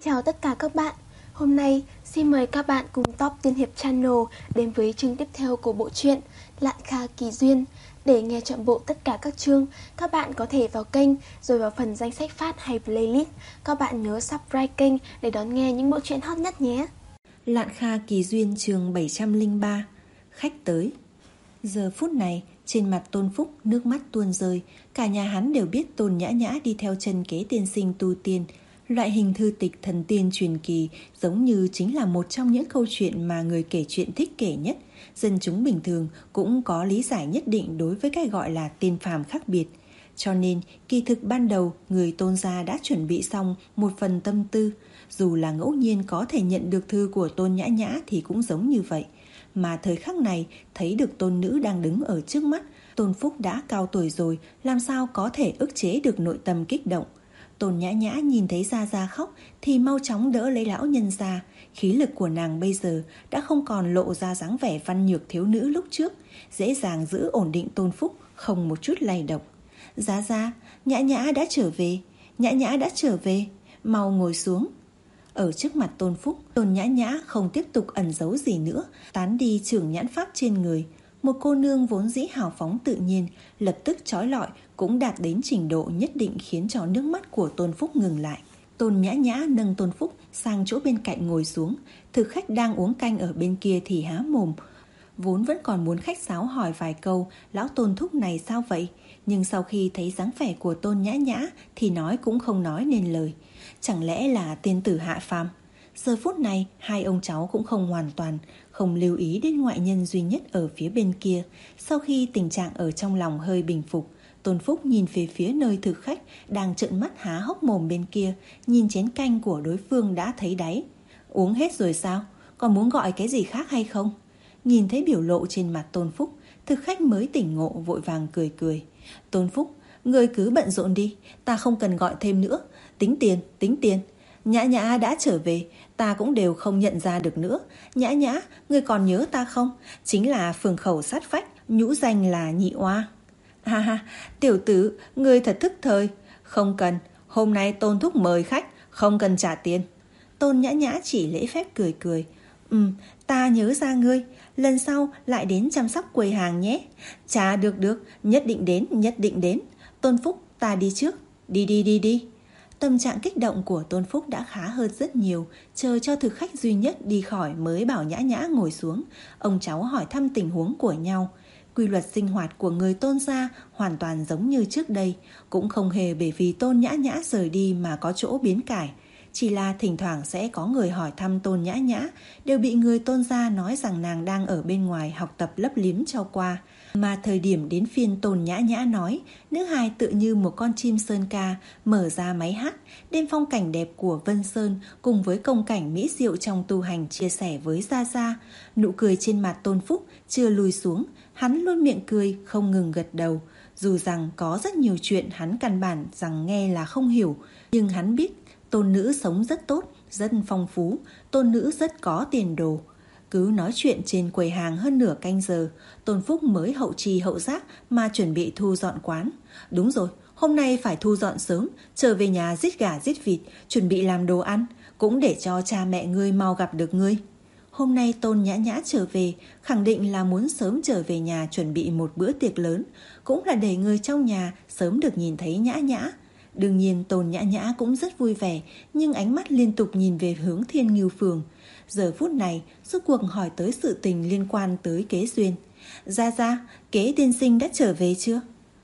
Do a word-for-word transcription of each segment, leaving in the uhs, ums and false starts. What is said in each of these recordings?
Chào tất cả các bạn. Hôm nay xin mời các bạn cùng Top Tiên Hiệp Channel đến với chương tiếp theo của bộ truyện Lạn Kha Kỳ Duyên. Để nghe trọn bộ tất cả các chương, các bạn có thể vào kênh rồi vào phần danh sách phát hay playlist. Các bạn nhớ subscribe kênh để đón nghe những bộ truyện hot nhất nhé. Lạn Kha Kỳ Duyên chương bảy trăm lẻ ba. Khách tới. Giờ phút này, trên mặt Tôn Phúc nước mắt tuôn rơi. Cả nhà hắn đều biết Tôn Nhã Nhã đi theo chân kế tiên sinh tu tiên. Loại hình thư tịch thần tiên truyền kỳ giống như chính là một trong những câu chuyện mà người kể chuyện thích kể nhất. Dân chúng bình thường cũng có lý giải nhất định đối với cái gọi là tiên phàm khác biệt. Cho nên, kỳ thực ban đầu, người Tôn gia đã chuẩn bị xong một phần tâm tư. Dù là ngẫu nhiên có thể nhận được thư của Tôn Nhã Nhã thì cũng giống như vậy. Mà thời khắc này, thấy được tôn nữ đang đứng ở trước mắt, Tôn Phúc đã cao tuổi rồi, làm sao có thể ức chế được nội tâm kích động. Tôn Nhã Nhã nhìn thấy Gia Gia khóc thì mau chóng đỡ lấy lão nhân ra. Khí lực của nàng bây giờ đã không còn lộ ra dáng vẻ văn nhược thiếu nữ lúc trước, dễ dàng giữ ổn định Tôn Phúc, không một chút lay động. Gia Gia, Nhã Nhã đã trở về, Nhã Nhã đã trở về, mau ngồi xuống. Ở trước mặt Tôn Phúc, Tôn Nhã Nhã không tiếp tục ẩn giấu gì nữa, tán đi chưởng nhãn pháp trên người. Một cô nương vốn dĩ hào phóng tự nhiên, lập tức trói lọi cũng đạt đến trình độ nhất định khiến cho nước mắt của Tôn Phúc ngừng lại. Tôn Nhã Nhã nâng Tôn Phúc sang chỗ bên cạnh ngồi xuống. Thực khách đang uống canh ở bên kia thì há mồm, vốn vẫn còn muốn khách sáo hỏi vài câu lão Tôn thúc này sao vậy, nhưng sau khi thấy dáng vẻ của Tôn Nhã Nhã thì nói cũng không nói nên lời. Chẳng lẽ là tiên tử hạ phàm? Giờ phút này hai ông cháu cũng không hoàn toàn không lưu ý đến ngoại nhân duy nhất ở phía bên kia. Sau khi tình trạng ở trong lòng hơi bình phục, Tôn Phúc nhìn về phía nơi thực khách đang trợn mắt há hốc mồm bên kia, nhìn chén canh của đối phương đã thấy đáy. Uống hết rồi sao? Còn muốn gọi cái gì khác hay không? Nhìn thấy biểu lộ trên mặt Tôn Phúc, thực khách mới tỉnh ngộ vội vàng cười cười. Tôn Phúc, ngươi cứ bận rộn đi, ta không cần gọi thêm nữa. Tính tiền, tính tiền. Nhã Nhã đã trở về, ta cũng đều không nhận ra được nữa. Nhã Nhã, ngươi còn nhớ ta không? Chính là phường khẩu sát phách, nhũ danh là Nhị Oa. Ha ha, tiểu tử, ngươi thật thức thời. Không cần, hôm nay Tôn thúc mời khách, không cần trả tiền. Tôn Nhã Nhã chỉ lễ phép cười cười. Ừ, ta nhớ ra ngươi, lần sau lại đến chăm sóc quầy hàng nhé. Chà, được được, nhất định đến, nhất định đến. Tôn Phúc, ta đi trước. Đi đi đi đi. Tâm trạng kích động của Tôn Phúc đã khá hơn rất nhiều, chờ cho thực khách duy nhất đi khỏi mới bảo Nhã Nhã ngồi xuống. Ông cháu hỏi thăm tình huống của nhau. Quy luật sinh hoạt của người Tôn gia hoàn toàn giống như trước đây, cũng không hề bởi vì Tôn Nhã Nhã rời đi mà có chỗ biến cải. Chỉ là thỉnh thoảng sẽ có người hỏi thăm Tôn Nhã Nhã, đều bị người Tôn gia nói rằng nàng đang ở bên ngoài học tập lấp liếm cho qua. Mà thời điểm đến phiên Tôn Nhã Nhã nói, nữ hài tựa như một con chim sơn ca, mở ra máy hát, đem phong cảnh đẹp của Vân Sơn cùng với công cảnh mỹ diệu trong tu hành chia sẻ với Gia Gia. Nụ cười trên mặt Tôn Phúc chưa lùi xuống, hắn luôn miệng cười không ngừng gật đầu. Dù rằng có rất nhiều chuyện hắn căn bản rằng nghe là không hiểu, nhưng hắn biết tôn nữ sống rất tốt, rất phong phú, tôn nữ rất có tiền đồ. Cứ nói chuyện trên quầy hàng hơn nửa canh giờ, Tôn Phúc mới hậu trì hậu giác mà chuẩn bị thu dọn quán. Đúng rồi, hôm nay phải thu dọn sớm, trở về nhà giết gà giết vịt, chuẩn bị làm đồ ăn, cũng để cho cha mẹ ngươi mau gặp được ngươi. Hôm nay Tôn Nhã Nhã trở về, khẳng định là muốn sớm trở về nhà chuẩn bị một bữa tiệc lớn, cũng là để người trong nhà sớm được nhìn thấy Nhã Nhã. Đương nhiên Tôn Nhã Nhã cũng rất vui vẻ, nhưng ánh mắt liên tục nhìn về hướng Thiên Ngưu Phường. Giờ phút này, rốt cuộc hỏi tới sự tình liên quan tới Kế Duyên. Gia Gia, Kế tiên sinh đã trở về chưa?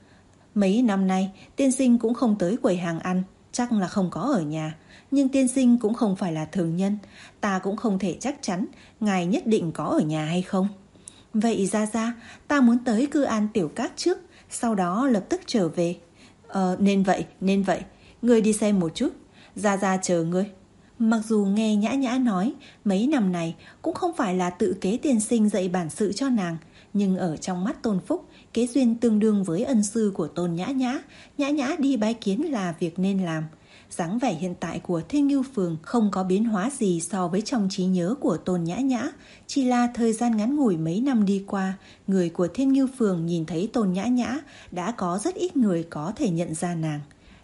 Mấy năm nay, tiên sinh cũng không tới quầy hàng ăn, chắc là không có ở nhà. Nhưng tiên sinh cũng không phải là thường nhân, ta cũng không thể chắc chắn ngài nhất định có ở nhà hay không. Vậy Gia Gia, ta muốn tới Cư An Tiểu Các trước, sau đó lập tức trở về. Ờ, nên vậy, nên vậy, ngươi đi xem một chút, Gia Gia chờ ngươi. Mặc dù nghe Nhã Nhã nói, mấy năm này cũng không phải là tự Kế tiên sinh dạy bản sự cho nàng, nhưng ở trong mắt Tôn Phúc, Kế Duyên tương đương với ân sư của Tôn Nhã Nhã, Nhã Nhã đi bái kiến là việc nên làm. Dáng vẻ hiện tại của Thiên Ngưu Phường không có biến hóa gì so với trong trí nhớ của Tôn Nhã Nhã, chỉ là thời gian ngắn ngủi mấy năm đi qua, người của Thiên Ngưu Phường nhìn thấy Tôn Nhã Nhã đã có rất ít người có thể nhận ra nàng.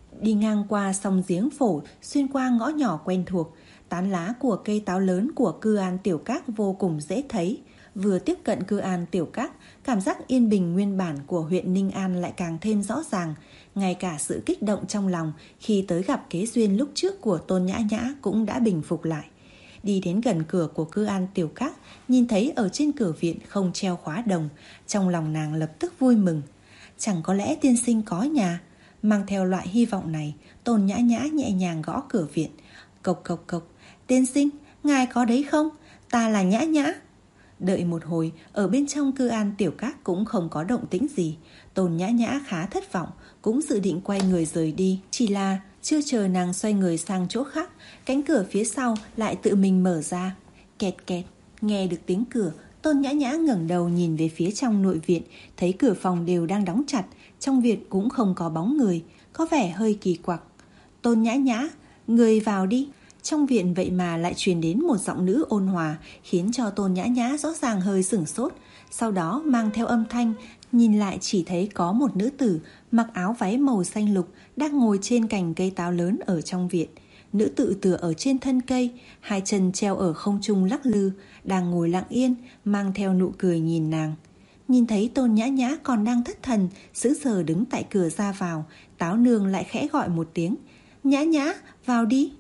Đi ngang qua sông giếng phổ, xuyên qua ngõ nhỏ quen thuộc, tán lá của cây táo lớn của Cư An Tiểu Các vô cùng dễ thấy. Vừa tiếp cận Cư An Tiểu Các, cảm giác yên bình nguyên bản của huyện Ninh An lại càng thêm rõ ràng. Ngay cả sự kích động trong lòng khi tới gặp kế duyên lúc trước của Tôn Nhã Nhã cũng đã bình phục lại. Đi đến gần cửa của Cư An Tiểu Các, nhìn thấy ở trên cửa viện không treo khóa đồng, trong lòng nàng lập tức vui mừng. Chẳng có lẽ tiên sinh có nhà? Mang theo loại hy vọng này, Tôn Nhã Nhã nhẹ nhàng gõ cửa viện. Cộc cộc cộc, tiên sinh, ngài có đấy không? Ta là Nhã Nhã. Đợi một hồi, ở bên trong Cư An Tiểu Các cũng không có động tĩnh gì. Tôn Nhã Nhã khá thất vọng, cũng dự định quay người rời đi. Chỉ là chưa chờ nàng xoay người sang chỗ khác, cánh cửa phía sau lại tự mình mở ra. Kẹt kẹt, nghe được tiếng cửa, Tôn Nhã Nhã ngẩng đầu nhìn về phía trong nội viện, thấy cửa phòng đều đang đóng chặt, trong viện cũng không có bóng người, có vẻ hơi kỳ quặc. Tôn Nhã Nhã, người vào đi. Trong viện vậy mà lại truyền đến một giọng nữ ôn hòa, khiến cho Tôn Nhã Nhã rõ ràng hơi sửng sốt. Sau đó mang theo âm thanh, nhìn lại chỉ thấy có một nữ tử mặc áo váy màu xanh lục đang ngồi trên cành cây táo lớn ở trong viện. Nữ tử tựa ở trên thân cây, hai chân treo ở không trung lắc lư, đang ngồi lặng yên, mang theo nụ cười nhìn nàng. Nhìn thấy Tôn Nhã Nhã còn đang thất thần, sững sờ đứng tại cửa ra vào, Táo Nương lại khẽ gọi một tiếng. Nhã Nhã, vào đi.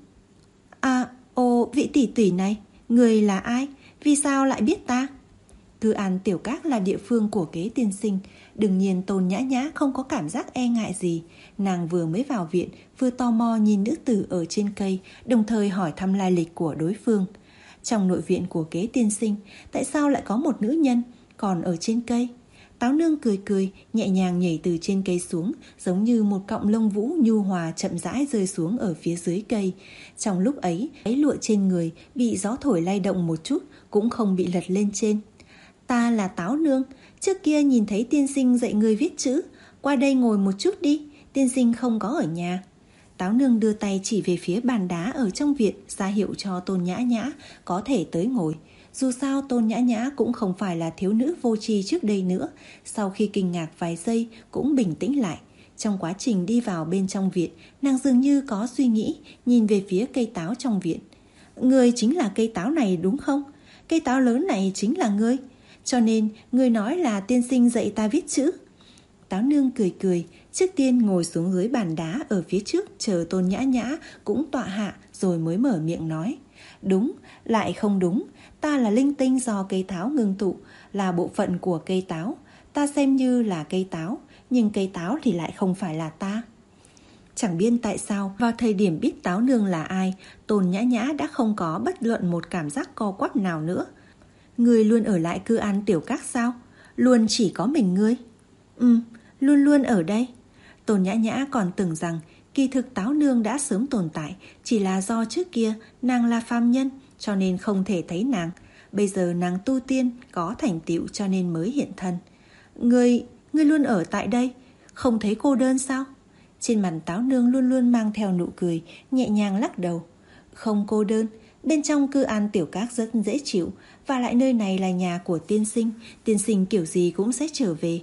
À, ồ, vị tỷ tỷ này, người là ai? Vì sao lại biết ta? Cư An Tiểu Các là địa phương của kế tiên sinh, đương nhiên Tôn Nhã Nhã không có cảm giác e ngại gì. Nàng vừa mới vào viện, vừa tò mò nhìn nữ tử ở trên cây, đồng thời hỏi thăm lai lịch của đối phương. Trong nội viện của kế tiên sinh, tại sao lại có một nữ nhân còn ở trên cây? Táo Nương cười cười, nhẹ nhàng nhảy từ trên cây xuống, giống như một cọng lông vũ nhu hòa chậm rãi rơi xuống ở phía dưới cây. Trong lúc ấy, váy lụa trên người bị gió thổi lay động một chút, cũng không bị lật lên trên. Ta là Táo Nương, trước kia nhìn thấy tiên sinh dạy người viết chữ, qua đây ngồi một chút đi, tiên sinh không có ở nhà. Táo Nương đưa tay chỉ về phía bàn đá ở trong viện, ra hiệu cho Tôn Nhã Nhã có thể tới ngồi. Dù sao Tôn Nhã Nhã cũng không phải là thiếu nữ vô tri trước đây nữa. Sau khi kinh ngạc vài giây cũng bình tĩnh lại. Trong quá trình đi vào bên trong viện, nàng dường như có suy nghĩ, nhìn về phía cây táo trong viện. Ngươi chính là cây táo này đúng không? Cây táo lớn này chính là ngươi. Cho nên ngươi nói là tiên sinh dạy ta viết chữ. Táo Nương cười cười, trước tiên ngồi xuống dưới bàn đá ở phía trước, chờ Tôn Nhã Nhã cũng tọa hạ rồi mới mở miệng nói. Đúng, lại không đúng. Ta là linh tinh do cây táo ngưng tụ, là bộ phận của cây táo. Ta xem như là cây táo, nhưng cây táo thì lại không phải là ta. Chẳng biết tại sao, vào thời điểm biết Táo Nương là ai, Tôn Nhã Nhã đã không có bất luận một cảm giác co quắp nào nữa. Ngươi luôn ở lại Cư An Tiểu Các sao? Luôn chỉ có mình ngươi? Ừ, luôn luôn ở đây. Tôn Nhã Nhã còn tưởng rằng kỳ thực Táo Nương đã sớm tồn tại, chỉ là do trước kia nàng là phàm nhân, cho nên không thể thấy nàng. Bây giờ nàng tu tiên, có thành tựu cho nên mới hiện thân. Ngươi, ngươi luôn ở tại đây, không thấy cô đơn sao? Trên mặt Táo Nương luôn luôn mang theo nụ cười, nhẹ nhàng lắc đầu. Không cô đơn, bên trong Cư An Tiểu Các rất dễ chịu, và lại nơi này là nhà của tiên sinh, tiên sinh kiểu gì cũng sẽ trở về.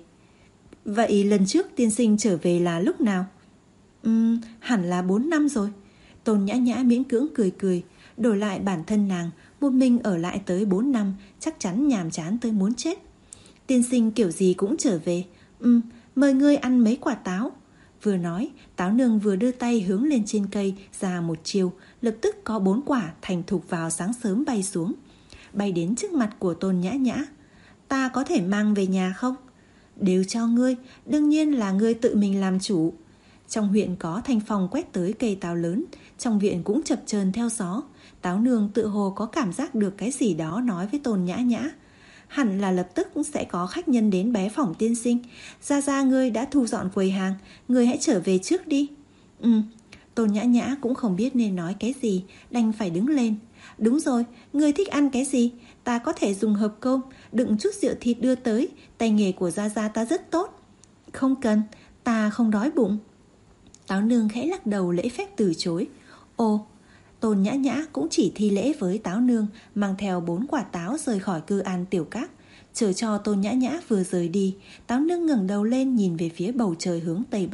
Vậy lần trước tiên sinh trở về là lúc nào? Uhm, hẳn là bốn năm rồi. Tôn Nhã Nhã miễn cưỡng cười cười. Đổi lại bản thân nàng, một mình ở lại tới bốn năm, chắc chắn nhàm chán tới muốn chết. Tiên sinh kiểu gì cũng trở về. Ừm, mời ngươi ăn mấy quả táo. Vừa nói, Táo Nương vừa đưa tay hướng lên trên cây ra một chiều, lập tức có bốn quả thành thục vào sáng sớm bay xuống, bay đến trước mặt của Tôn Nhã Nhã. Ta có thể mang về nhà không? Đều cho ngươi, đương nhiên là ngươi tự mình làm chủ. Trong huyện có thanh phong quét tới cây táo lớn, trong viện cũng chập chờn theo gió. Táo Nương tự hồ có cảm giác được cái gì đó nói với Tôn Nhã Nhã. Hẳn là lập tức sẽ có khách nhân đến bái phỏng tiên sinh. Gia Gia ngươi đã thu dọn quầy hàng, ngươi hãy trở về trước đi. Ừ, Tôn Nhã Nhã cũng không biết nên nói cái gì, đành phải đứng lên. Đúng rồi, ngươi thích ăn cái gì? Ta có thể dùng hộp cơm, đựng chút rượu thịt đưa tới, tay nghề của Gia Gia ta rất tốt. Không cần, ta không đói bụng. Táo Nương khẽ lắc đầu lễ phép từ chối. Ồ, Tôn Nhã Nhã cũng chỉ thi lễ với Táo Nương, mang theo bốn quả táo rời khỏi Cư An Tiểu Các. Chờ cho Tôn Nhã Nhã vừa rời đi, Táo Nương ngẩng đầu lên nhìn về phía bầu trời hướng Tây Bắc.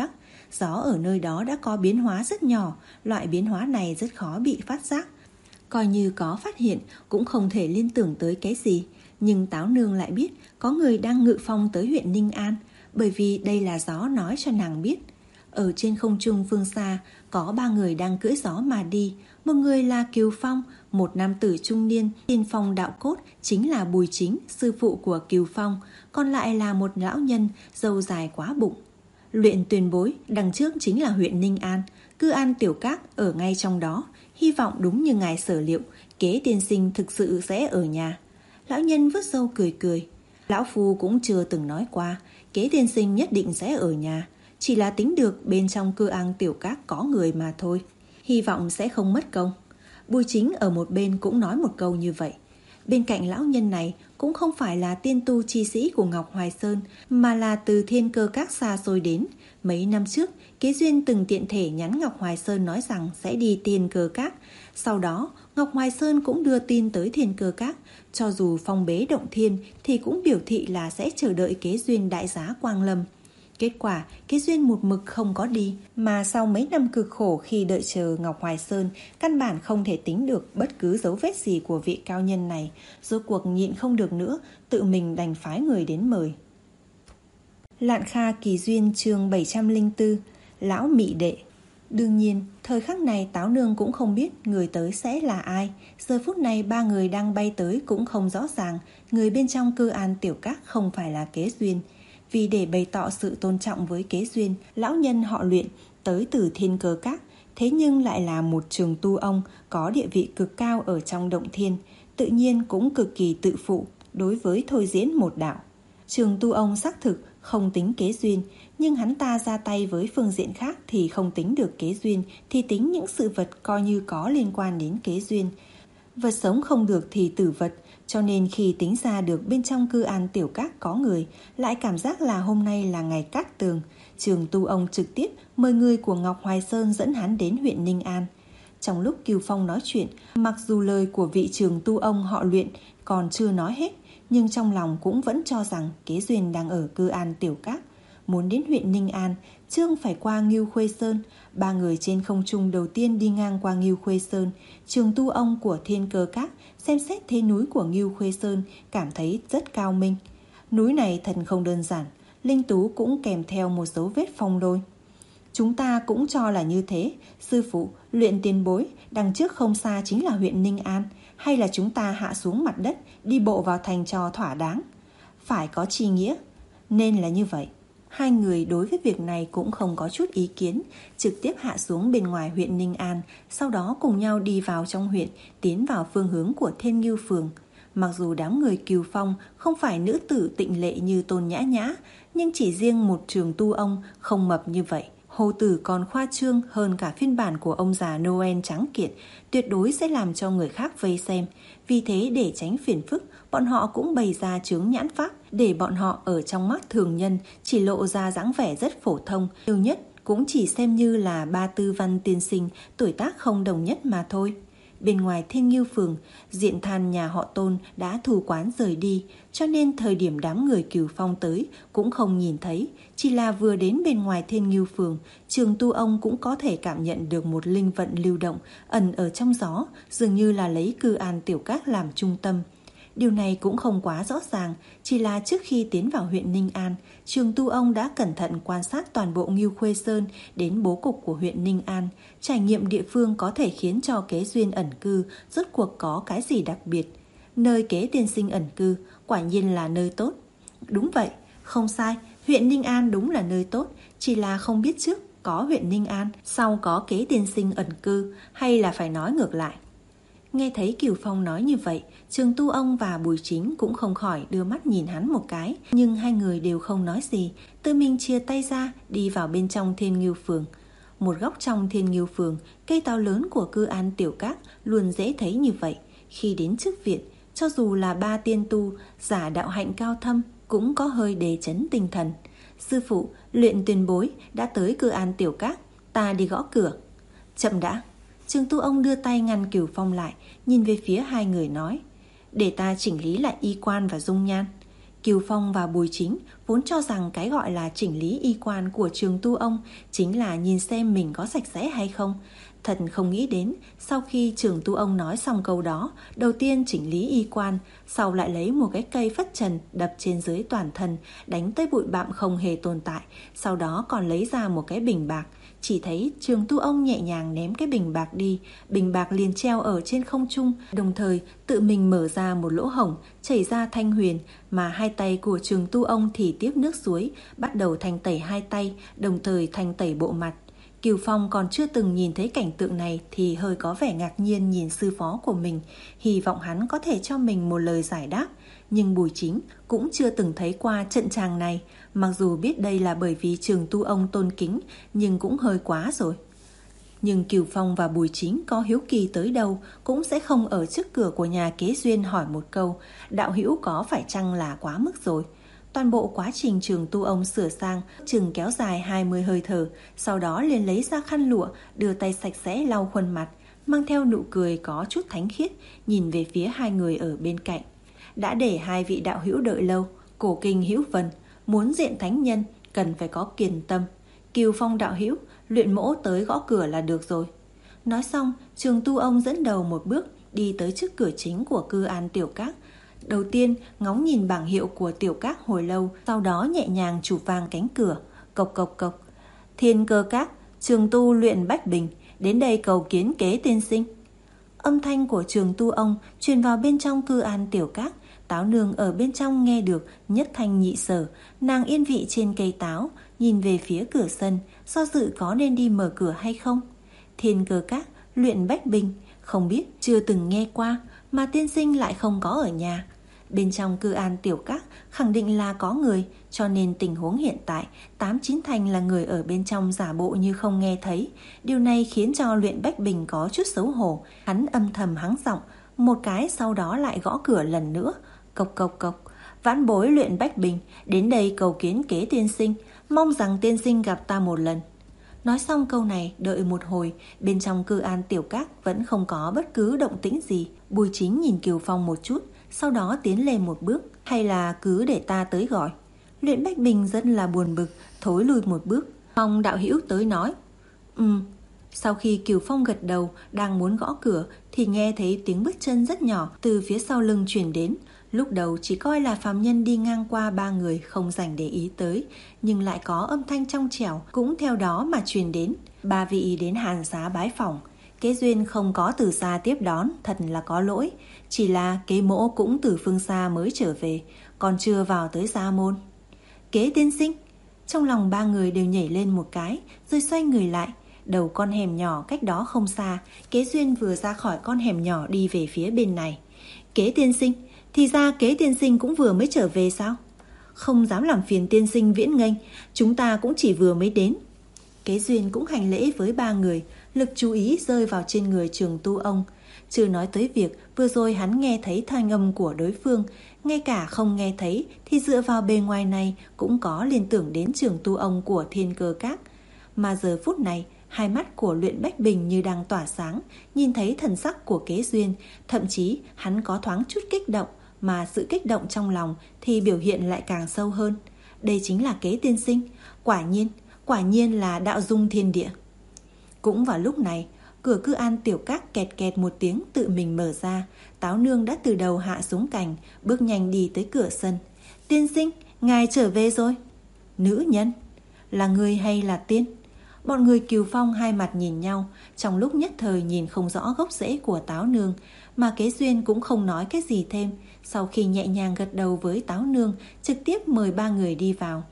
gió ở nơi đó đã có biến hóa rất nhỏ, loại biến hóa này rất khó bị phát giác. Coi như có phát hiện cũng không thể liên tưởng tới cái gì. Nhưng Táo Nương lại biết có người đang ngự phong tới huyện Ninh An, bởi vì đây là gió nói cho nàng biết. Ở trên không trung phương xa có ba người đang cưỡi gió mà đi. Một người là Kiều Phong, một nam tử trung niên, tiên phong đạo cốt, chính là Bùi Chính, sư phụ của Kiều Phong. Còn lại là một lão nhân, râu dài quá bụng. Luyện Tuyền Bối, đằng trước chính là huyện Ninh An. Cư An Tiểu Các ở ngay trong đó. Hy vọng đúng như ngài sở liệu, Kế tiên sinh thực sự sẽ ở nhà. Lão nhân vuốt râu cười cười. Lão phu cũng chưa từng nói qua Kế tiên sinh nhất định sẽ ở nhà, chỉ là tính được bên trong Cư An Tiểu Các có người mà thôi. Hy vọng sẽ không mất công. Bùi Chính ở một bên cũng nói một câu như vậy. Bên cạnh lão nhân này cũng không phải là tiên tu chi sĩ của Ngọc Hoài Sơn, mà là từ Thiên Cơ Các xa xôi đến. Mấy năm trước, Kế Duyên từng tiện thể nhắn Ngọc Hoài Sơn nói rằng sẽ đi Thiên Cơ Các. Sau đó, Ngọc Hoài Sơn cũng đưa tin tới Thiên Cơ Các. Cho dù phong bế động thiên thì cũng biểu thị là sẽ chờ đợi Kế Duyên đại giá quang lâm. Kết quả, Kế Duyên một mực không có đi, mà sau mấy năm cực khổ khi đợi chờ Ngọc Hoài Sơn, căn bản không thể tính được bất cứ dấu vết gì của vị cao nhân này. Rốt cuộc nhịn không được nữa, tự mình đành phái người đến mời. Lạn Kha Kỳ Duyên chương bảy trăm lẻ bốn, Lão Mị Đệ. Đương nhiên, thời khắc này Táo Nương cũng không biết người tới sẽ là ai. Giờ phút này ba người đang bay tới cũng không rõ ràng, người bên trong Cư An Tiểu Các không phải là Kế Duyên. Vì để bày tỏ sự tôn trọng với Kế Duyên, lão nhân họ Luyện tới từ Thiên Cơ Các, thế nhưng lại là một trường tu ông có địa vị cực cao ở trong động thiên, tự nhiên cũng cực kỳ tự phụ đối với thôi diễn một đạo. Trường tu ông xác thực không tính Kế Duyên, nhưng hắn ta ra tay với phương diện khác thì không tính được Kế Duyên, thì tính những sự vật coi như có liên quan đến Kế Duyên. Vật sống không được thì tử vật, cho nên khi tính ra được bên trong Cư An Tiểu Các có người, lại cảm giác là hôm nay là ngày cát tường. Trường tu ông trực tiếp mời người của Ngọc Hoài Sơn dẫn hắn đến huyện Ninh An. Trong lúc Kiều Phong nói chuyện, mặc dù lời của vị trường tu ông họ Luyện còn chưa nói hết, nhưng trong lòng cũng vẫn cho rằng Kế Duyên đang ở Cư An Tiểu Các. Muốn đến huyện Ninh An, Trương phải qua Ngưu Khuê Sơn. Ba người trên không trung đầu tiên đi ngang qua Ngưu Khuê Sơn. Trường tu ông của Thiên Cơ Các xem xét thế núi của Ngưu Khuê Sơn, cảm thấy rất cao minh. Núi này thật không đơn giản, linh tú cũng kèm theo một dấu vết phong lôi. Chúng ta cũng cho là như thế. Sư phụ, Luyện Tiền Bối, đằng trước không xa chính là huyện Ninh An. Hay là chúng ta hạ xuống mặt đất, đi bộ vào thành cho thỏa đáng? Phải có chi nghĩa, nên là như vậy. Hai người đối với việc này cũng không có chút ý kiến, trực tiếp hạ xuống bên ngoài huyện Ninh An, sau đó cùng nhau đi vào trong huyện, tiến vào phương hướng của Thiên Ngưu Phường. Mặc dù đám người Kiều Phong không phải nữ tử tịnh lệ như Tôn Nhã Nhã, nhưng chỉ riêng một trường tu ông không mập như vậy, Hồ Tử còn khoa trương hơn cả phiên bản của ông già Noel trắng kiện, tuyệt đối sẽ làm cho người khác vây xem. Vì thế để tránh phiền phức, bọn họ cũng bày ra chướng nhãn pháp, để bọn họ ở trong mắt thường nhân chỉ lộ ra dáng vẻ rất phổ thông, nhiều nhất cũng chỉ xem như là ba tư văn tiên sinh, tuổi tác không đồng nhất mà thôi. Bên ngoài Thiên Ngưu Phường, Diện Than nhà họ Tôn đã thu quán rời đi, cho nên thời điểm đám người Cửu Phong tới cũng không nhìn thấy. Chỉ là vừa đến bên ngoài Thiên Ngưu Phường, trường tu ông cũng có thể cảm nhận được một linh vận lưu động ẩn ở trong gió, dường như là lấy Cư An Tiểu Các làm trung tâm. Điều này cũng không quá rõ ràng, chỉ là trước khi tiến vào huyện Ninh An, trường tu ông đã cẩn thận quan sát toàn bộ Ngưu Khuê Sơn đến bố cục của huyện Ninh An, trải nghiệm địa phương có thể khiến cho Kế Duyên ẩn cư rốt cuộc có cái gì đặc biệt. Nơi Kế tiên sinh ẩn cư quả nhiên là nơi tốt. Đúng vậy, không sai, huyện Ninh An đúng là nơi tốt, chỉ là không biết trước có huyện Ninh An, sau có Kế tiên sinh ẩn cư, hay là phải nói ngược lại. Nghe thấy Kiều Phong nói như vậy, trường tu ông và Bùi Chính cũng không khỏi đưa mắt nhìn hắn một cái, nhưng hai người đều không nói gì, tự mình chia tay ra đi vào bên trong Thiên Ngưu Phường. Một góc trong Thiên Ngưu Phường, cây to lớn của Cư An Tiểu Các luôn dễ thấy như vậy. Khi đến trước viện, cho dù là ba tiên tu giả đạo hạnh cao thâm cũng có hơi đề chấn tinh thần. Sư phụ, Luyện Tuyền Bối đã tới Cư An Tiểu Các, ta đi gõ cửa. Chậm đã. Trường tu ông đưa tay ngăn Kiều Phong lại, nhìn về phía hai người nói, để ta chỉnh lý lại y quan và dung nhan. Kiều Phong và Bùi Chính vốn cho rằng cái gọi là chỉnh lý y quan của Trường Tu ông chính là nhìn xem mình có sạch sẽ hay không. Thật không nghĩ đến, sau khi Trường Tu ông nói xong câu đó, đầu tiên chỉnh lý y quan, sau lại lấy một cái cây phất trần đập trên dưới toàn thân, đánh tới bụi bặm không hề tồn tại, sau đó còn lấy ra một cái bình bạc. Chỉ thấy Trường Tu ông nhẹ nhàng ném cái bình bạc đi, bình bạc liền treo ở trên không trung, đồng thời tự mình mở ra một lỗ hổng, chảy ra thanh huyền, mà hai tay của Trường Tu ông thì tiếp nước suối, bắt đầu thanh tẩy hai tay, đồng thời thanh tẩy bộ mặt. Kiều Phong còn chưa từng nhìn thấy cảnh tượng này thì hơi có vẻ ngạc nhiên nhìn sư phó của mình, hy vọng hắn có thể cho mình một lời giải đáp. Nhưng Bùi Chính cũng chưa từng thấy qua trận tràng này, mặc dù biết đây là bởi vì Trường Tu ông tôn kính, nhưng cũng hơi quá rồi. Nhưng Kiều Phong và Bùi Chính có hiếu kỳ tới đâu cũng sẽ không ở trước cửa của nhà kế duyên hỏi một câu, đạo hữu có phải chăng là quá mức rồi. Toàn bộ quá trình Trường Tu ông sửa sang chừng kéo dài hai mươi hơi thở, sau đó liền lấy ra khăn lụa, đưa tay sạch sẽ lau khuôn mặt, mang theo nụ cười có chút thánh khiết, nhìn về phía hai người ở bên cạnh. Đã để hai vị đạo hữu đợi lâu, cổ kinh hữu vần, muốn diện thánh nhân cần phải có kiền tâm. Kiều Phong đạo hữu, luyện mỗ tới gõ cửa là được rồi. Nói xong, Trường Tu ông dẫn đầu một bước đi tới trước cửa chính của Cư An Tiểu Các. Đầu tiên ngóng nhìn bảng hiệu của Tiểu Các hồi lâu, sau đó nhẹ nhàng chụp vang cánh cửa. Cộc cộc cộc. Thiên Cơ Các, Trường Tu luyện Bách Bình, đến đây cầu kiến kế tiên sinh. Âm thanh của Trường Tu ông truyền vào bên trong Cư An Tiểu Các. Táo Nương ở bên trong nghe được nhất thanh nhị sở, nàng yên vị trên cây táo, nhìn về phía cửa sân, do dự có nên đi mở cửa hay không. Thiên Cơ Các luyện Bách Bình, không biết, chưa từng nghe qua, mà tiên sinh lại không có ở nhà. Bên trong Cư An Tiểu Các khẳng định là có người, cho nên tình huống hiện tại tám chín thành là người ở bên trong giả bộ như không nghe thấy. Điều này khiến cho luyện Bách Bình có chút xấu hổ, hắn âm thầm hắng giọng một cái, sau đó lại gõ cửa lần nữa. Cộc cộc cộc. Vãn bối luyện Bách Bình đến đây cầu kiến kế tiên sinh, mong rằng tiên sinh gặp ta một lần. Nói xong câu này, đợi một hồi, bên trong Cư An Tiểu Các vẫn không có bất cứ động tĩnh gì. Bùi Chính nhìn Kiều Phong một chút, sau đó tiến lên một bước. Hay là cứ để ta tới gọi. Luyện Bách Bình rất là buồn bực, thối lùi một bước. Phong đạo hữu tới nói. Ừm. Sau khi Kiều Phong gật đầu, đang muốn gõ cửa, thì nghe thấy tiếng bước chân rất nhỏ từ phía sau lưng truyền đến. Lúc đầu chỉ coi là phàm nhân đi ngang qua ba người, không dành để ý tới, nhưng lại có âm thanh trong trẻo cũng theo đó mà truyền đến. Ba vị đến Hàn Xá bái phỏng. Kế duyên không có từ xa tiếp đón, thật là có lỗi. Chỉ là kế mỗ cũng từ phương xa mới trở về, còn chưa vào tới gia môn. Kế tiên sinh. Trong lòng ba người đều nhảy lên một cái, rồi xoay người lại. Đầu con hẻm nhỏ cách đó không xa, Kế duyên vừa ra khỏi con hẻm nhỏ đi về phía bên này. Kế tiên sinh. Thì ra kế tiên sinh cũng vừa mới trở về sao? Không dám làm phiền tiên sinh viễn nghênh, chúng ta cũng chỉ vừa mới đến. Kế duyên cũng hành lễ với ba người, lực chú ý rơi vào trên người Trường Tu ông. Chưa nói tới việc vừa rồi hắn nghe thấy thanh âm của đối phương, ngay cả không nghe thấy thì dựa vào bề ngoài này cũng có liên tưởng đến Trường Tu ông của Thiên Cơ Các. Mà giờ phút này, hai mắt của luyện Bách Bình như đang tỏa sáng, nhìn thấy thần sắc của Kế duyên, thậm chí hắn có thoáng chút kích động, mà sự kích động trong lòng thì biểu hiện lại càng sâu hơn. Đây chính là Kế tiên sinh, quả nhiên, quả nhiên là đạo dung thiên địa. Cũng vào lúc này, cửa Cư An Tiểu Các kẹt kẹt một tiếng tự mình mở ra. Táo Nương đã từ đầu hạ xuống cành, bước nhanh đi tới cửa sân. Tiên sinh, ngài trở về rồi. Nữ nhân, là người hay là tiên? Bọn người Kiều Phong hai mặt nhìn nhau, trong lúc nhất thời nhìn không rõ gốc rễ của Táo Nương, mà Kế duyên cũng không nói cái gì thêm. Sau khi nhẹ nhàng gật đầu với Táo Nương, trực tiếp mời ba người đi vào.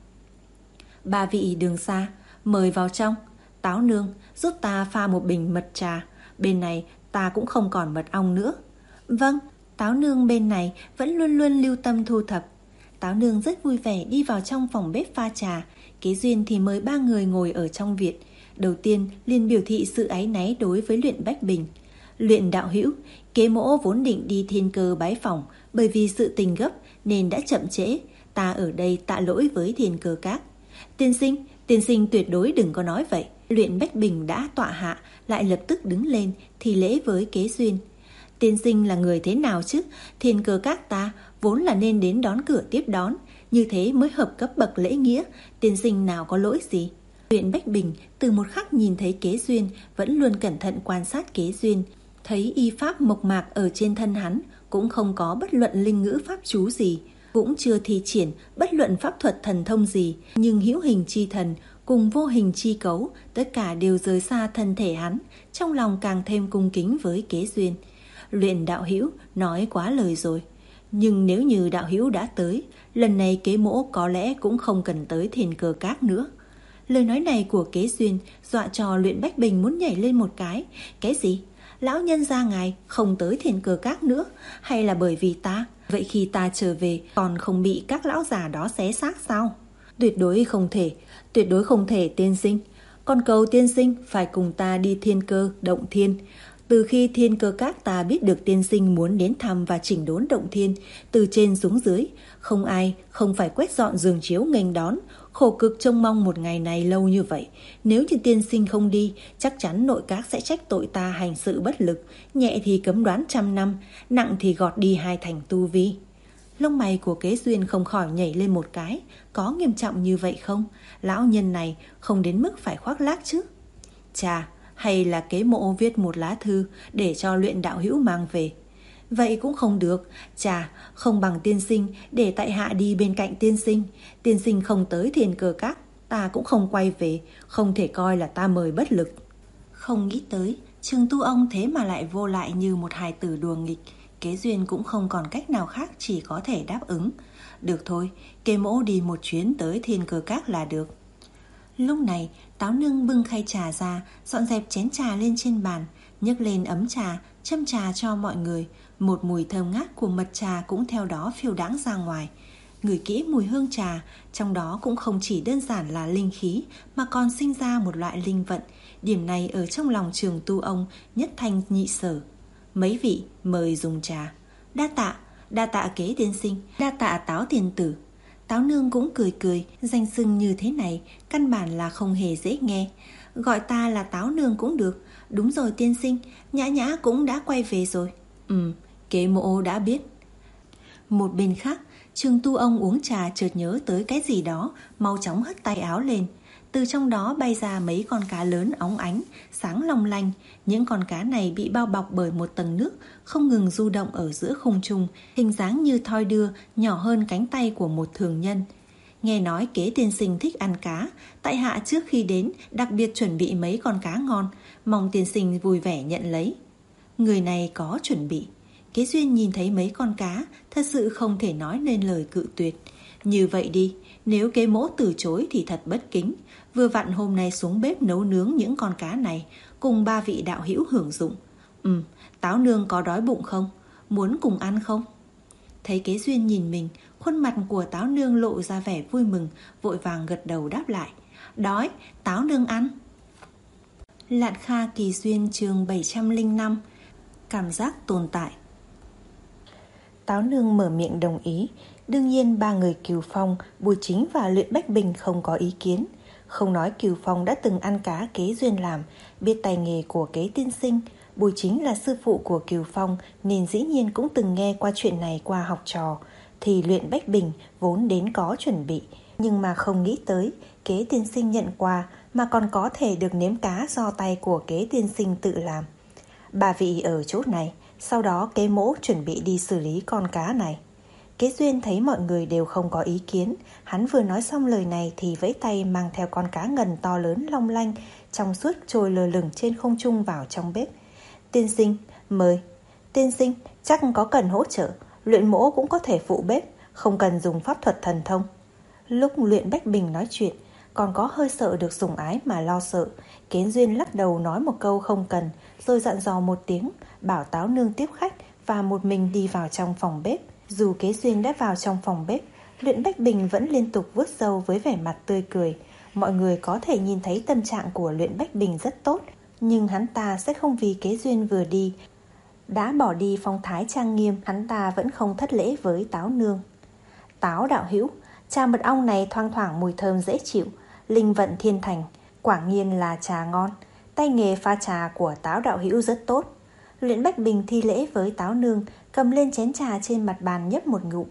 Ba vị đường xa, mời vào trong. Táo Nương, giúp ta pha một bình mật trà. Bên này ta cũng không còn mật ong nữa. Vâng, Táo Nương bên này vẫn luôn luôn lưu tâm thu thập. Táo Nương rất vui vẻ đi vào trong phòng bếp pha trà. Kế duyên thì mời ba người ngồi ở trong viện. Đầu tiên liền biểu thị sự áy náy đối với luyện Bách Bình. Luyện đạo hữu, kế mỗ vốn định đi Thiên Cơ bái phỏng, bởi vì sự tình gấp nên đã chậm trễ. Ta ở đây tạ lỗi với Thiên Cơ Các. Tiên sinh, tiên sinh tuyệt đối đừng có nói vậy. Luyện Bách Bình đã tọa hạ, lại lập tức đứng lên thì lễ với Kế duyên. Tiên sinh là người thế nào chứ? Thiên Cơ Các ta vốn là nên đến đón cửa tiếp đón, như thế mới hợp cấp bậc lễ nghĩa, tiên sinh nào có lỗi gì. Luyện Bách Bình từ một khắc nhìn thấy Kế Duyên vẫn luôn cẩn thận quan sát Kế Duyên, thấy y pháp mộc mạc ở trên thân hắn, cũng không có bất luận linh ngữ pháp chú gì, cũng chưa thi triển bất luận pháp thuật thần thông gì, nhưng hữu hình chi thần cùng vô hình chi cấu tất cả đều rời xa thân thể hắn, trong lòng càng thêm cung kính với Kế Duyên. Luyện đạo hữu nói quá lời rồi, nhưng nếu như đạo hữu đã tới, lần này Kế mỗ có lẽ cũng không cần tới Thiên Cơ Các nữa. Lời nói này của Kế Duyên dọa cho Luyện Bách Bình muốn nhảy lên một cái. Cái gì? Lão nhân gia ngài không tới Thiên Cơ Các nữa, hay là bởi vì ta? Vậy khi ta trở về còn không bị các lão già đó xé xác sao? Tuyệt đối không thể, tuyệt đối không thể tiên sinh. Con cầu tiên sinh phải cùng ta đi Thiên Cơ Động Thiên. Từ khi Thiên Cơ Các ta biết được tiên sinh muốn đến thăm và chỉnh đốn Động Thiên, từ trên xuống dưới, không ai không phải quét dọn giường chiếu nghênh đón, khổ cực trông mong một ngày này lâu như vậy. Nếu như tiên sinh không đi, chắc chắn nội các sẽ trách tội ta hành sự bất lực, nhẹ thì cấm đoán trăm năm, nặng thì gọt đi hai thành tu vi. Lông mày của Kế Duyên không khỏi nhảy lên một cái. Có nghiêm trọng như vậy không? Lão nhân này không đến mức phải khoác lác chứ? Chà, hay là Kế mộ viết một lá thư để cho Luyện đạo hữu mang về? Vậy cũng không được. Chà, không bằng tiên sinh để tại hạ đi bên cạnh tiên sinh. Tiên sinh không tới Thiên Cơ Các, ta cũng không quay về, không thể coi là ta mời bất lực. Không nghĩ tới Trường Tu ông thế mà lại vô lại như một hài tử đùa nghịch. Kế Duyên cũng không còn cách nào khác, chỉ có thể đáp ứng. Được thôi, Kế mỗ đi một chuyến tới Thiên Cơ Các là được. Lúc này Táo Nương bưng khay trà ra, dọn dẹp chén trà lên trên bàn, nhấc lên ấm trà, châm trà cho mọi người. Một mùi thơm ngát của mật trà cũng theo đó phiêu đãng ra ngoài. Ngửi kỹ mùi hương trà, trong đó cũng không chỉ đơn giản là linh khí, mà còn sinh ra một loại linh vận. Điểm này ở trong lòng Trường Tu ông nhất thanh nhị sở. Mấy vị mời dùng trà. Đa tạ, đa tạ Kế tiên sinh, đa tạ Táo tiền tử. Táo Nương cũng cười cười, danh xưng như thế này căn bản là không hề dễ nghe. Gọi ta là Táo Nương cũng được. Đúng rồi tiên sinh, Nhã Nhã cũng đã quay về rồi. Ừ, Kế mộ đã biết. Một bên khác, Trường Tu ông uống trà chợt nhớ tới cái gì đó, mau chóng hất tay áo lên. Từ trong đó bay ra mấy con cá lớn óng ánh, sáng long lanh. Những con cá này bị bao bọc bởi một tầng nước, không ngừng du động ở giữa không trung, hình dáng như thoi đưa, nhỏ hơn cánh tay của một thường nhân. Nghe nói Kế tiên sinh thích ăn cá, tại hạ trước khi đến đặc biệt chuẩn bị mấy con cá ngon, mong tiên sinh vui vẻ nhận lấy. Người này có chuẩn bị. Kế Duyên nhìn thấy mấy con cá, thật sự không thể nói nên lời cự tuyệt. Như vậy đi, nếu Kế mỗ từ chối thì thật bất kính. Vừa vặn hôm nay xuống bếp nấu nướng những con cá này, cùng ba vị đạo hữu hưởng dụng. Ừ, Táo Nương có đói bụng không? Muốn cùng ăn không? Thấy Kế Duyên nhìn mình, khuôn mặt của Táo Nương lộ ra vẻ vui mừng, vội vàng gật đầu đáp lại. Đói, Táo Nương ăn. Lạn Kha Kỳ Duyên chương bảy trăm lẻ năm. Cảm giác tồn tại. Táo Nương mở miệng đồng ý. Đương nhiên ba người Cửu Phong, Bùi Chính và Luyện Bách Bình không có ý kiến. Không nói Cửu Phong đã từng ăn cá Kế Duyên làm, biết tay nghề của Kế tiên sinh. Bùi Chính là sư phụ của Cửu Phong nên dĩ nhiên cũng từng nghe qua chuyện này qua học trò. Thì Luyện Bách Bình vốn đến có chuẩn bị, nhưng mà không nghĩ tới Kế tiên sinh nhận quà mà còn có thể được nếm cá do tay của Kế tiên sinh tự làm. Bà vị ở chỗ này, sau đó Kế mỗ chuẩn bị đi xử lý con cá này. Kế Duyên thấy mọi người đều không có ý kiến, hắn vừa nói xong lời này thì vẫy tay mang theo con cá ngần to lớn long lanh, trong suốt trôi lơ lửng trên không trung vào trong bếp. Tiên sinh, mời. Tiên sinh, chắc có cần hỗ trợ, Luyện mỗ cũng có thể phụ bếp, không cần dùng pháp thuật thần thông. Lúc Luyện Bách Bình nói chuyện, còn có hơi sợ được sủng ái mà lo sợ. Kế Duyên lắc đầu nói một câu không cần, rồi dặn dò một tiếng, bảo Táo Nương tiếp khách và một mình đi vào trong phòng bếp. Dù Kế Duyên đã vào trong phòng bếp, Luyện Bách Bình vẫn liên tục vuốt râu với vẻ mặt tươi cười. Mọi người có thể nhìn thấy tâm trạng của Luyện Bách Bình rất tốt, nhưng hắn ta sẽ không vì Kế Duyên vừa đi đã bỏ đi phong thái trang nghiêm. Hắn ta vẫn không thất lễ với Táo Nương. Táo đạo hữu, trà mật ong này thoang thoảng mùi thơm dễ chịu, linh vận thiên thành, quả nhiên là trà ngon. Tay nghề pha trà của Táo đạo hữu rất tốt. Luyện Bách Bình thi lễ với Táo Nương, cầm lên chén trà trên mặt bàn nhấp một ngụm.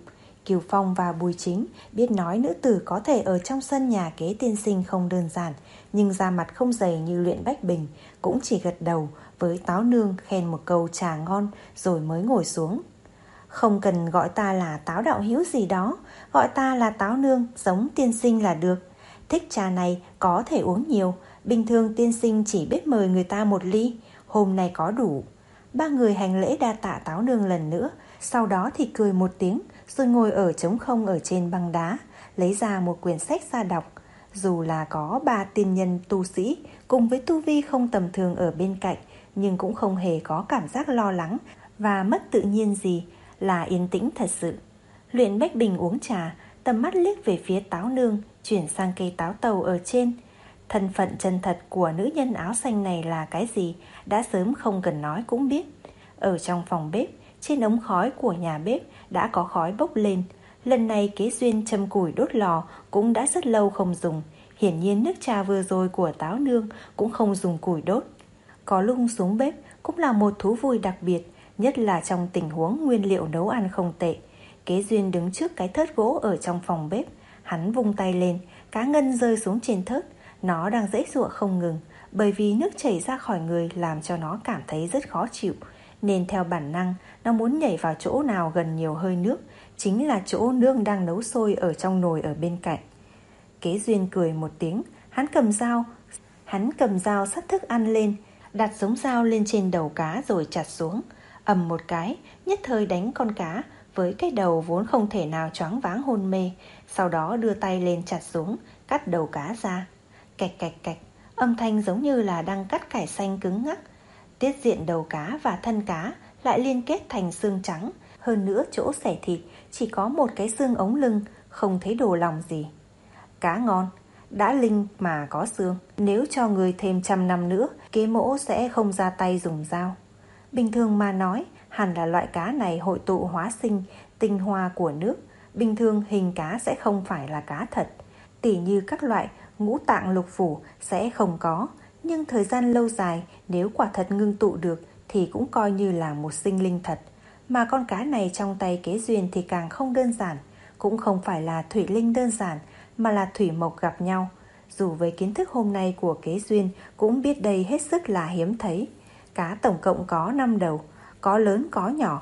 Kiều Phong và Bùi Chính biết nói nữ tử có thể ở trong sân nhà Kế tiên sinh không đơn giản, nhưng da mặt không dày như Luyện Bách Bình, cũng chỉ gật đầu với Táo Nương khen một câu trà ngon rồi mới ngồi xuống. Không cần gọi ta là Táo đạo hữu gì đó, gọi ta là Táo Nương giống tiên sinh là được. Thích trà này có thể uống nhiều, bình thường tiên sinh chỉ biết mời người ta một ly, hôm nay có đủ. Ba người hành lễ đa tạ Táo Nương lần nữa, sau đó thì cười một tiếng rồi ngồi ở trống không ở trên băng đá, lấy ra một quyển sách ra đọc. Dù là có ba tiên nhân tu sĩ cùng với tu vi không tầm thường ở bên cạnh, nhưng cũng không hề có cảm giác lo lắng và mất tự nhiên gì, là yên tĩnh thật sự. Luyện Bách Bình uống trà, tầm mắt liếc về phía Táo Nương, chuyển sang cây táo tàu ở trên. Thân phận chân thật của nữ nhân áo xanh này là cái gì, đã sớm không cần nói cũng biết. Ở trong phòng bếp, trên ống khói của nhà bếp đã có khói bốc lên. Lần này Kế Duyên châm củi đốt lò cũng đã rất lâu không dùng. Hiển nhiên nước trà vừa rồi của Táo Nương cũng không dùng củi đốt. Có lung xuống bếp cũng là một thú vui đặc biệt, nhất là trong tình huống nguyên liệu nấu ăn không tệ. Kế Duyên đứng trước cái thớt gỗ ở trong phòng bếp, hắn vung tay lên, cá ngân rơi xuống trên thớt. Nó đang giãy giụa không ngừng, bởi vì nước chảy ra khỏi người làm cho nó cảm thấy rất khó chịu, nên theo bản năng nó muốn nhảy vào chỗ nào gần nhiều hơi nước, chính là chỗ nương đang nấu sôi ở trong nồi ở bên cạnh. Kế Duyên cười một tiếng, hắn cầm dao, hắn cầm dao xắt thức ăn lên, đặt giống dao lên trên đầu cá rồi chặt xuống, ầm một cái, nhất thời đánh con cá với cái đầu vốn không thể nào choáng váng hôn mê, sau đó đưa tay lên chặt xuống, cắt đầu cá ra. Cạch cạch cạch, âm thanh giống như là đang cắt cải xanh cứng ngắc. Tiết diện đầu cá và thân cá lại liên kết thành xương trắng, hơn nữa chỗ xẻ thịt chỉ có một cái xương ống lưng, không thấy đồ lòng gì. Cá ngon, đã linh mà có xương, nếu cho người thêm trăm năm nữa, Kế Mỗ sẽ không ra tay dùng dao. Bình thường mà nói, hẳn là loại cá này hội tụ hóa sinh tinh hoa của nước, bình thường hình cá sẽ không phải là cá thật. Tỉ như các loại ngũ tạng lục phủ sẽ không có, nhưng thời gian lâu dài nếu quả thật ngưng tụ được thì cũng coi như là một sinh linh thật. Mà con cá này trong tay Kế Duyên thì càng không đơn giản, cũng không phải là thủy linh đơn giản, mà là thủy mộc gặp nhau. Dù với kiến thức hôm nay của Kế Duyên cũng biết đây hết sức là hiếm thấy. Cá tổng cộng có năm đầu, có lớn có nhỏ.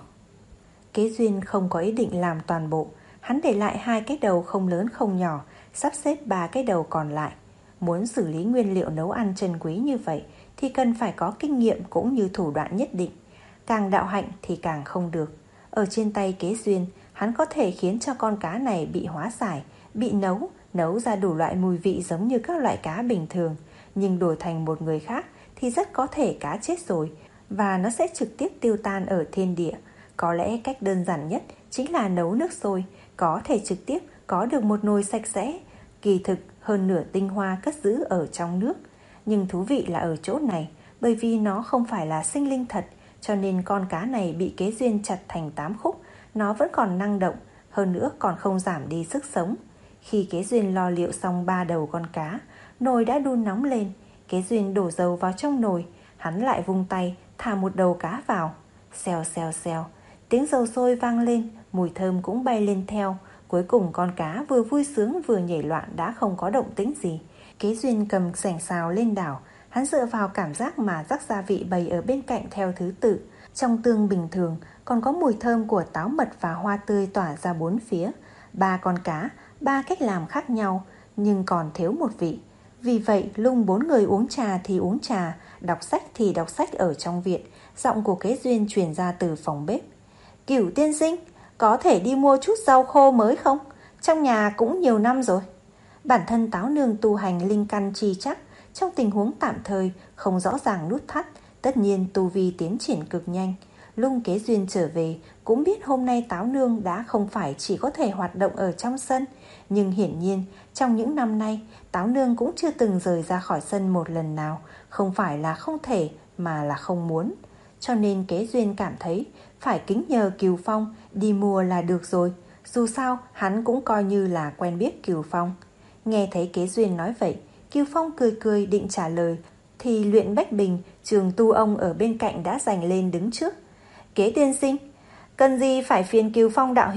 Kế Duyên không có ý định làm toàn bộ, hắn để lại hai cái đầu không lớn không nhỏ, sắp xếp ba cái đầu còn lại. Muốn xử lý nguyên liệu nấu ăn trân quý như vậy thì cần phải có kinh nghiệm cũng như thủ đoạn nhất định. Càng đạo hạnh thì càng không được. Ở trên tay Kế Duyên, hắn có thể khiến cho con cá này bị hóa giải, bị nấu, nấu ra đủ loại mùi vị giống như các loại cá bình thường. Nhưng đổi thành một người khác thì rất có thể cá chết rồi, và nó sẽ trực tiếp tiêu tan ở thiên địa. Có lẽ cách đơn giản nhất chính là nấu nước sôi, có thể trực tiếp có được một nồi sạch sẽ. Kỳ thực hơn nửa tinh hoa cất giữ ở trong nước. Nhưng thú vị là ở chỗ này, bởi vì nó không phải là sinh linh thật, cho nên con cá này bị Kế Duyên chặt thành tám khúc, nó vẫn còn năng động, hơn nữa còn không giảm đi sức sống. Khi Kế Duyên lo liệu xong ba đầu con cá, nồi đã đun nóng lên. Kế Duyên đổ dầu vào trong nồi, hắn lại vung tay thả một đầu cá vào. Xèo xèo xèo, tiếng dầu sôi vang lên, mùi thơm cũng bay lên theo. Cuối cùng con cá vừa vui sướng vừa nhảy loạn đã không có động tĩnh gì. Kế Duyên cầm sảnh xào lên đảo, hắn dựa vào cảm giác mà rắc gia vị bày ở bên cạnh theo thứ tự. Trong tương bình thường còn có mùi thơm của táo mật và hoa tươi tỏa ra bốn phía. Ba con cá, ba cách làm khác nhau, nhưng còn thiếu một vị. Vì vậy lung bốn người uống trà thì uống trà, đọc sách thì đọc sách ở trong viện. Giọng của Kế Duyên truyền ra từ phòng bếp. Cửu tiên sinh, có thể đi mua chút rau khô mới không? Trong nhà cũng nhiều năm rồi. Bản thân Táo Nương tu hành linh căn chi chắc, trong tình huống tạm thời không rõ ràng nút thắt, tất nhiên tu vi tiến triển cực nhanh. Lung Kế Duyên trở về cũng biết hôm nay Táo Nương đã không phải chỉ có thể hoạt động ở trong sân, nhưng hiển nhiên trong những năm nay Táo Nương cũng chưa từng rời ra khỏi sân một lần nào. Không phải là không thể mà là không muốn. Cho nên Kế Duyên cảm thấy phải kính nhờ Kiều Phong đi mua là được rồi. Dù sao hắn cũng coi như là quen biết Kiều Phong. Nghe thấy Kế Duyên nói vậy, Kiều Phong cười cười định trả lời, thì Luyện Bách Bình, trường tu ông ở bên cạnh đã giành lên đứng trước. Kế tiên sinh, cần gì phải phiền Kiều Phong đạo hữu,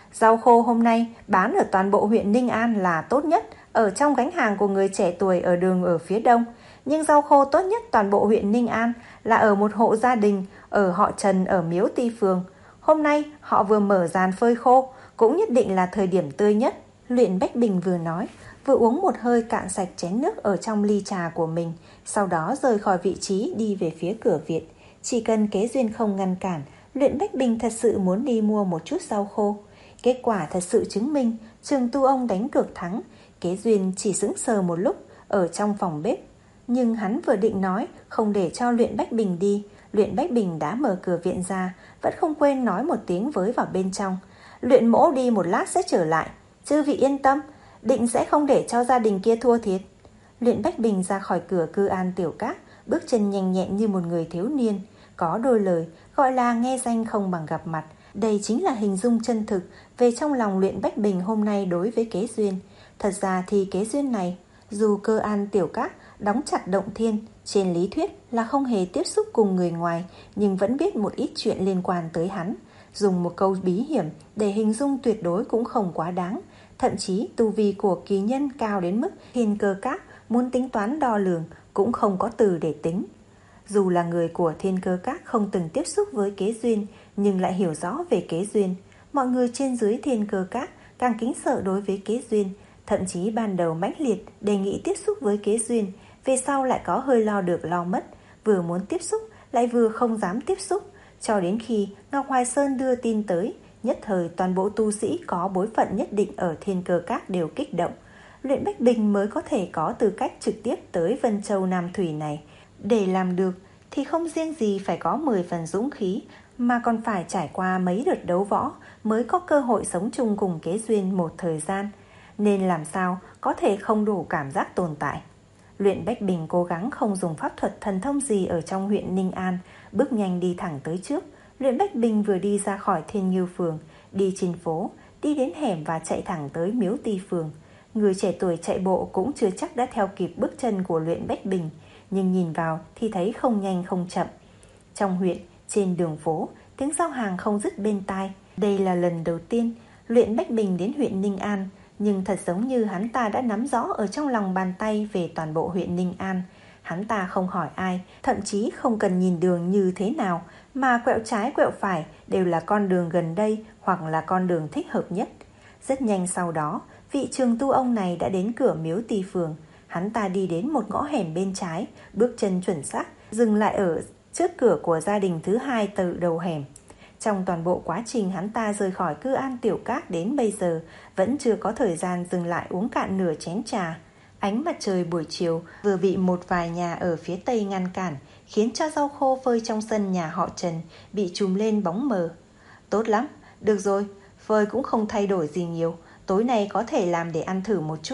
Rau khô hôm nay bán ở toàn bộ huyện Ninh An là tốt nhất ở trong gánh hàng của người trẻ tuổi ở đường ở phía đông. Nhưng rau khô tốt nhất toàn bộ huyện Ninh An là ở một hộ gia đình ở họ Trần ở Miếu Ti Phường. Hôm nay họ vừa mở giàn phơi khô, cũng nhất định là thời điểm tươi nhất. Luyện Bách Bình vừa nói, vừa uống một hơi cạn sạch chén nước ở trong ly trà của mình, sau đó rời khỏi vị trí đi về phía cửa viện. Chỉ cần Kế Duyên không ngăn cản, Luyện Bách Bình thật sự muốn đi mua một chút rau khô. Kết quả thật sự chứng minh Trường Tu ông đánh cược thắng. Kế Duyên chỉ sững sờ một lúc ở trong phòng bếp, nhưng hắn vừa định nói không để cho Luyện Bách Bình đi, Luyện Bách Bình đã mở cửa viện ra, vẫn không quên nói một tiếng với vào bên trong. Luyện mỗ đi một lát sẽ trở lại, chư vị yên tâm, định sẽ không để cho gia đình kia thua thiệt. Luyện Bách Bình ra khỏi cửa Cư An Tiểu Các, bước chân nhanh nhẹn như một người thiếu niên. Có đôi lời gọi là nghe danh không bằng gặp mặt. Đây chính là hình dung chân thực về trong lòng Luyện Bách Bình hôm nay đối với Kế Duyên. Thật ra thì Kế Duyên này, dù Cư An Tiểu Các đóng chặt động thiên, trên lý thuyết là không hề tiếp xúc cùng người ngoài, nhưng vẫn biết một ít chuyện liên quan tới hắn. Dùng một câu bí hiểm để hình dung tuyệt đối cũng không quá đáng. Thậm chí tu vi của kỳ nhân cao đến mức Thiên Cơ Các muốn tính toán đo lường cũng không có từ để tính. Dù là người của Thiên Cơ Các không từng tiếp xúc với Kế Duyên, nhưng lại hiểu rõ về Kế Duyên. Mọi người trên dưới Thiên Cơ Các càng kính sợ đối với Kế Duyên. Thậm chí ban đầu mãnh liệt đề nghị tiếp xúc với Kế Duyên, về sau lại có hơi lo được lo mất, vừa muốn tiếp xúc lại vừa không dám tiếp xúc. Cho đến khi Ngọc Hoài Sơn đưa tin tới, nhất thời toàn bộ tu sĩ có bối phận nhất định ở Thiên Cơ Các đều kích động. Luyện Bách Bình mới có thể có tư cách trực tiếp tới Vân Châu Nam Thủy này. Để làm được thì không riêng gì phải có mười phần dũng khí, mà còn phải trải qua mấy đợt đấu võ mới có cơ hội sống chung cùng Kế Duyên một thời gian. Nên làm sao có thể không đủ cảm giác tồn tại. Luyện Bách Bình cố gắng không dùng pháp thuật thần thông gì ở trong huyện Ninh An, bước nhanh đi thẳng tới trước. Luyện Bách Bình vừa đi ra khỏi Thiên Ngưu Phường, đi trên phố, đi đến hẻm và chạy thẳng tới Miếu Ti Phường. Người trẻ tuổi chạy bộ cũng chưa chắc đã theo kịp bước chân của Luyện Bách Bình, nhưng nhìn vào thì thấy không nhanh không chậm. Trong huyện, trên đường phố, tiếng giao hàng không dứt bên tai. Đây là lần đầu tiên Luyện Bách Bình đến huyện Ninh An, nhưng thật giống như hắn ta đã nắm rõ ở trong lòng bàn tay về toàn bộ huyện Ninh An. Hắn ta không hỏi ai, thậm chí không cần nhìn đường như thế nào, mà quẹo trái quẹo phải đều là con đường gần đây hoặc là con đường thích hợp nhất. Rất nhanh sau đó, vị Trường Tu ông này đã đến cửa Miếu Ti Phường. Hắn ta đi đến một ngõ hẻm bên trái, bước chân chuẩn xác, dừng lại ở trước cửa của gia đình thứ hai từ đầu hẻm. Trong toàn bộ quá trình hắn ta rời khỏi Cư An Tiểu Các đến bây giờ, vẫn chưa có thời gian dừng lại uống cạn nửa chén trà. Ánh mặt trời buổi chiều vừa bị một vài nhà ở phía tây ngăn cản, khiến cho rau khô phơi trong sân nhà họ Trần bị trùm lên bóng mờ. Tốt lắm, được rồi, phơi cũng không thay đổi gì nhiều, tối nay có thể làm để ăn thử một chút.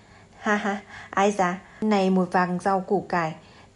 Ha ha, ai da, này một vàng rau củ cải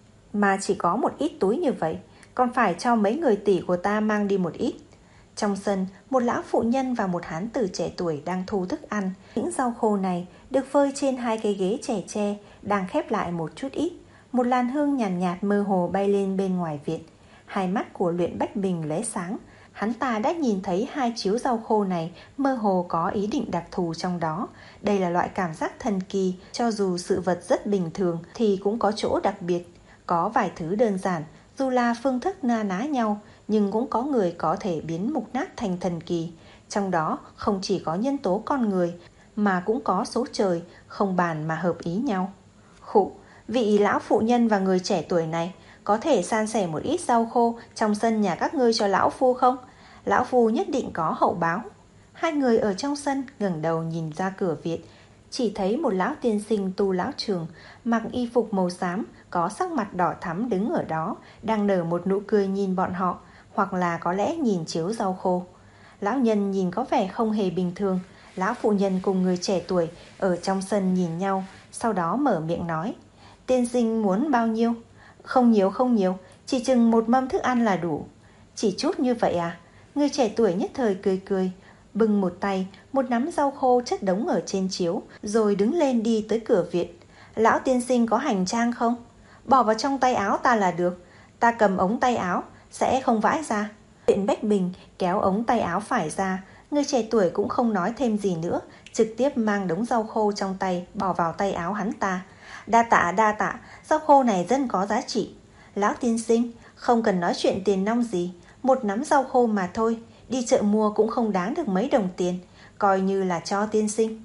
mà chỉ có một ít túi như vậy, còn phải cho mấy người tỷ của ta mang đi một ít. Trong sân, một lão phụ nhân và một hán tử trẻ tuổi đang thu thức ăn. Những rau khô này được phơi trên hai cái ghế chẻ tre, đang khép lại một chút ít. Một làn hương nhàn nhạt, nhạt mơ hồ bay lên bên ngoài viện. Hai mắt của Luyện Bách Bình lóe sáng. Hắn ta đã nhìn thấy hai chiếu rau khô này mơ hồ có ý định đặc thù trong đó. Đây là loại cảm giác thần kỳ, cho dù sự vật rất bình thường thì cũng có chỗ đặc biệt. Có vài thứ đơn giản, dù là phương thức na ná nhau, nhưng cũng có người có thể biến mục nát thành thần kỳ. Trong đó không chỉ có nhân tố con người, mà cũng có số trời, không bàn mà hợp ý nhau. Khụ, vị lão phụ nhân và người trẻ tuổi này, có thể san sẻ một ít rau khô trong sân nhà các ngươi cho lão phu không? Lão phu nhất định có hậu báo. Hai người ở trong sân ngẩng đầu nhìn ra cửa viện, chỉ thấy một lão tiên sinh tu lão trường, mặc y phục màu xám, có sắc mặt đỏ thắm đứng ở đó, đang nở một nụ cười nhìn bọn họ, hoặc là có lẽ nhìn chiếu rau khô. Lão nhân nhìn có vẻ không hề bình thường. Lão phụ nhân cùng người trẻ tuổi ở trong sân nhìn nhau, sau đó mở miệng nói: Tiên sinh muốn bao nhiêu? Không nhiều không nhiều, chỉ chừng một mâm thức ăn là đủ. Chỉ chút như vậy à? Người trẻ tuổi nhất thời cười cười, bưng một tay một nắm rau khô chất đống ở trên chiếu, rồi đứng lên đi tới cửa viện. Lão tiên sinh có hành trang không? Bỏ vào trong tay áo ta là được. Ta cầm ống tay áo sẽ không vãi ra. Luyện Bách Bình kéo ống tay áo phải ra, Người trẻ tuổi cũng không nói thêm gì nữa, trực tiếp mang đống rau khô trong tay bỏ vào tay áo hắn ta. Đa tạ, đa tạ, rau khô này rất có giá trị. Lão tiên sinh, không cần nói chuyện tiền nong gì, một nắm rau khô mà thôi, đi chợ mua cũng không đáng được mấy đồng tiền, coi như là cho tiên sinh.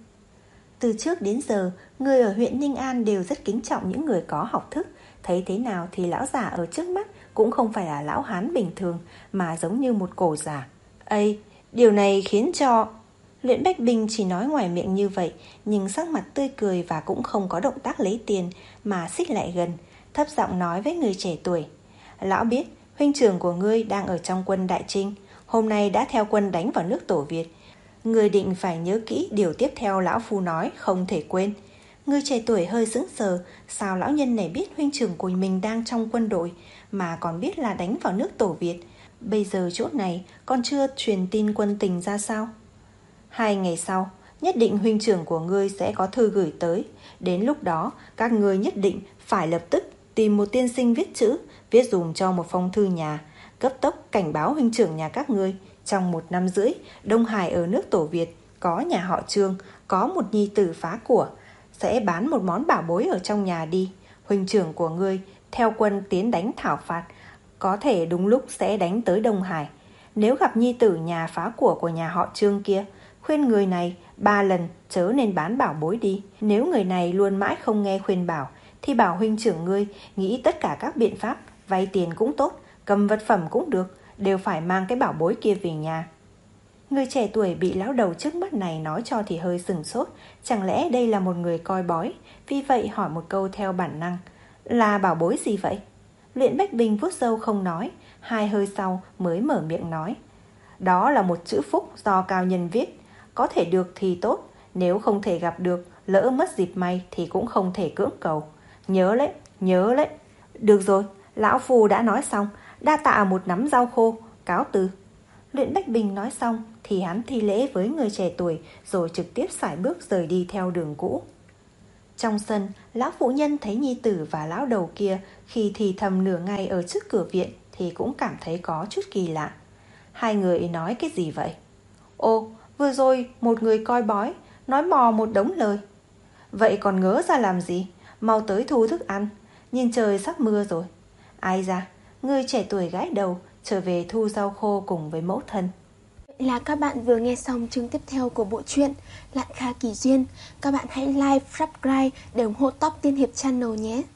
Từ trước đến giờ, người ở huyện Ninh An đều rất kính trọng những người có học thức. Thấy thế nào thì lão già ở trước mắt cũng không phải là lão hán bình thường, mà giống như một cổ già. Ây, điều này khiến cho... Luyện Bách Bình chỉ nói ngoài miệng như vậy, nhưng sắc mặt tươi cười và cũng không có động tác lấy tiền, mà xích lại gần, thấp giọng nói với người trẻ tuổi. Lão biết, huynh trưởng của ngươi đang ở trong quân Đại Trinh, hôm nay đã theo quân đánh vào nước Tổ Việt. Ngươi định phải nhớ kỹ điều tiếp theo lão phu nói, không thể quên. Người trẻ tuổi hơi sững sờ, sao lão nhân này biết huynh trưởng của mình đang trong quân đội, mà còn biết là đánh vào nước Tổ Việt. Bây giờ chỗ này còn chưa truyền tin quân tình ra sao? Hai ngày sau, nhất định huynh trưởng của ngươi sẽ có thư gửi tới. Đến lúc đó, các ngươi nhất định phải lập tức tìm một tiên sinh viết chữ, viết dùm cho một phong thư nhà, cấp tốc cảnh báo huynh trưởng nhà các ngươi. Trong một năm rưỡi, Đông Hải ở nước Tổ Việt có nhà họ Trương, có một nhi tử phá của, sẽ bán một món bảo bối ở trong nhà đi. Huynh trưởng của ngươi theo quân tiến đánh thảo phạt, có thể đúng lúc sẽ đánh tới Đông Hải. Nếu gặp nhi tử nhà phá của của nhà họ Trương kia, khuyên người này ba lần chớ nên bán bảo bối đi. Nếu người này luôn mãi không nghe khuyên bảo, thì bảo huynh trưởng ngươi nghĩ tất cả các biện pháp, vay tiền cũng tốt, cầm vật phẩm cũng được, đều phải mang cái bảo bối kia về nhà. Người trẻ tuổi bị lão đầu trước mắt này nói cho thì hơi sừng sốt. Chẳng lẽ đây là một người coi bói? Vì vậy hỏi một câu theo bản năng. Là bảo bối gì vậy? Luyện Bách Bình vuốt râu không nói, hai hơi sau mới mở miệng nói. Đó là một chữ phúc do cao nhân viết. Có thể được thì tốt, nếu không thể gặp được, lỡ mất dịp may thì cũng không thể cưỡng cầu. Nhớ lấy, nhớ lấy. Được rồi, lão phu đã nói xong, đa tạ một nắm rau khô, cáo từ. Luyện Bách Bình nói xong thì hắn thi lễ với người trẻ tuổi, rồi trực tiếp sải bước rời đi theo đường cũ. Trong sân, lão phụ nhân thấy nhi tử và lão đầu kia khi thì thầm nửa ngày ở trước cửa viện thì cũng cảm thấy có chút kỳ lạ. Hai người nói cái gì vậy? Ô, vừa rồi một người coi bói nói mò một đống lời. Vậy còn ngớ ra làm gì? Mau tới thu thức ăn, nhìn trời sắp mưa rồi. Ai ra, người trẻ tuổi gãi đầu trở về thu rau khô cùng với mẫu thân. Vậy là các bạn vừa nghe xong chương tiếp theo của bộ truyện Lạn Kha Kỳ Duyên. Các bạn hãy like, subscribe để ủng hộ Top Tiên Hiệp Channel nhé.